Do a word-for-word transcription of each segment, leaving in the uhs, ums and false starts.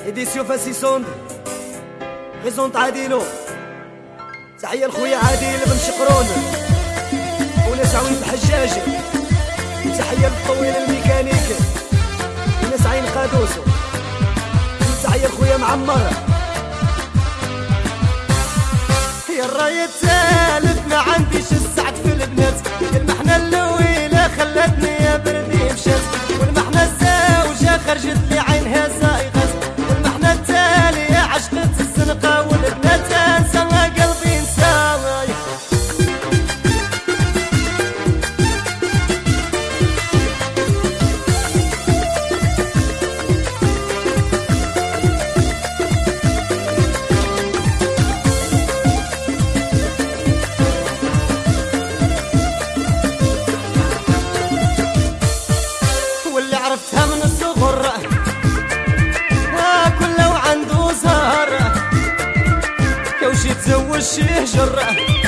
إديسيو فاسيسوند غيزونت عاديلو. تحية لخويا عادل بن شقرون وناس عوين بحجاج، وتحية للطويل الميكانيك وناس عين قادوسو، تحية لخويا معمر. يا الراية الثالث ما عنديش السعد في البنات، المحنة اللويلة خلتني يا بردي مشات، والمحنة الزوجة خرجت لي عينها زايغة، والمحنة التالية عشقت الزنقة، والبنات انسى قلبي انساي. واللي عرفتها من الصغر كله وعنده زهر، وشي تزوج شي هجر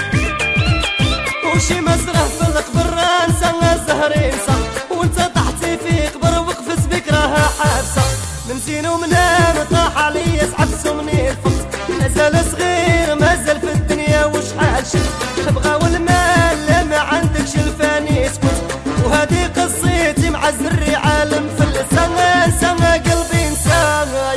وشي مزرعه في القبر، انسى الزهر ينسى وانت طحتي في قبر وقفت بك راها حابسه، من زين ومنام طاح علي سعبس ومني الفقت، مازال صغير مازال في الدنيا وشحال شفت، تبغى والمال ما عندكش الفاني اسكت، وهذه قصيتي مع الزري عالم في اللسان، انسى قلبي انساي.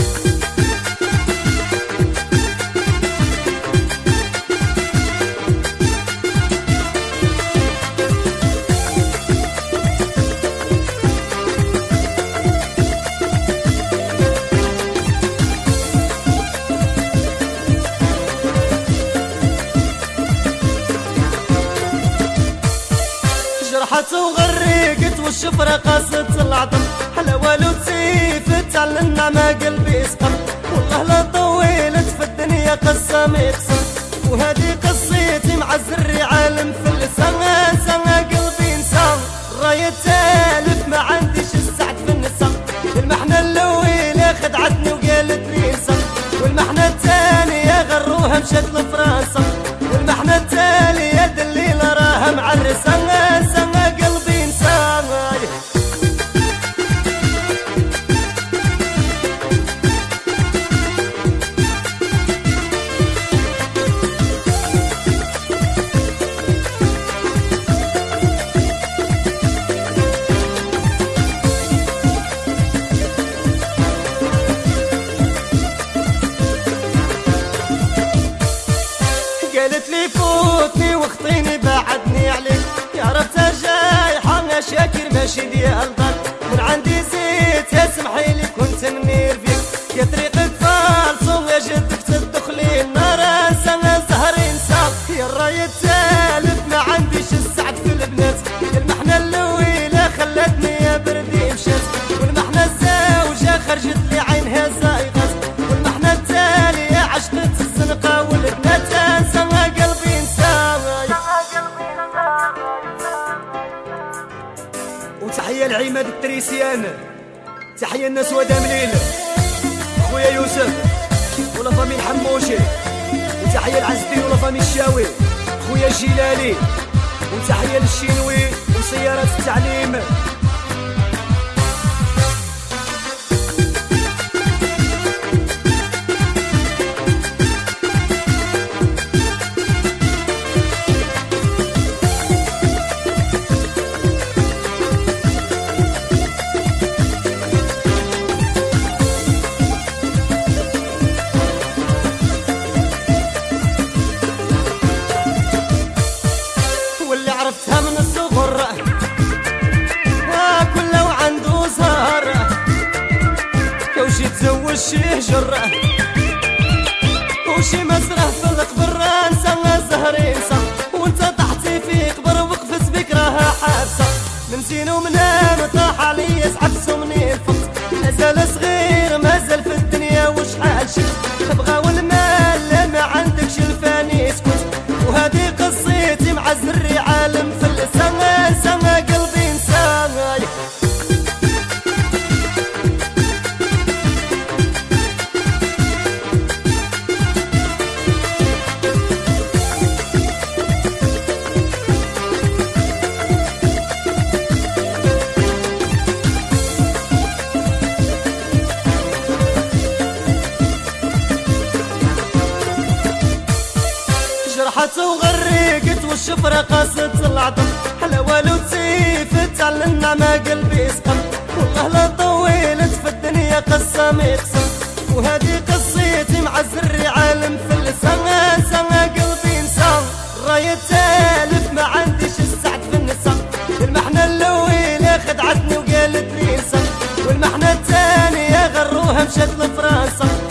جرحت وغرقت والشفرة قاست العظم، حلا والو تسيفت على النعمة قلبي سقم، والله لا طولت في الدنيا قصة مقسم، وهذه قصيتي مع الزري عالم في اللسان، انسى قلبي انسان. الراية الثالث ما عنديش السعد في النساء، المحنة اللويلة خدعتني وقالت لي انسى، والمحنة الثانية غروها مشت لفرنسا، والمحنة التالية دليلة راها معرسة، انسى قلبي انساي. قالت لي فوتني واخطيني بعدني عليك، يا ربتها جايحة يا شاكر ماشي ديال ضل، من عندي زيت يا سمحي لي كنت منير فيك، يا طريقك فالصو يا جدك تدخلي النار، انسى الزهر انسى. يا الراية الثالث ما عنديش السعد في البنات، المحنة اللويلة خلتني يا بردي مشات، والمحنة الزوجة خرجت لي عينها زايغة، والمحنة التالية عشقت الزنقة، والبنات انسى قلبي انساي. وتحية لعماد التريسيان، تحية الناس ودام ليل خويا يوسف ولا فامي الحموشي، وتحية لعز الدين ولا فامي الشاوي خويا الجلالي، وتحية للشينوي وسيارات التعليم. واللي عرفتها من الصغر كله وعنده زهر، وشي تزوج شي هجر وشي مزرعه في القبر، انسى الزهر ينسى وانت طحتي في قبر وقفت بك راها حابسه، من زين ومنام طاح علي سعبس ومني الفقت، مازال صغير مازال في الدنيا وشحال شفت، تبغى والمال ما عندكش الفاني اسكت، وهذه قصيتي مع الزري عالم في اللسان، انسى قلبي انساي. والشفرة قاصة العظم حلاوة وتسيف تعلنا ما قلبي يسقم والله لا طولت في الدنيا قصة ميقسم وهذه قصيتي مع الزري عالم في اللسان سما قلبي انسان راية تالف ما عنديش السعد في النساء المحنة الأولى خدعتني وقالت لي انسان والمحنة الثانية غروها مشت لفرنسا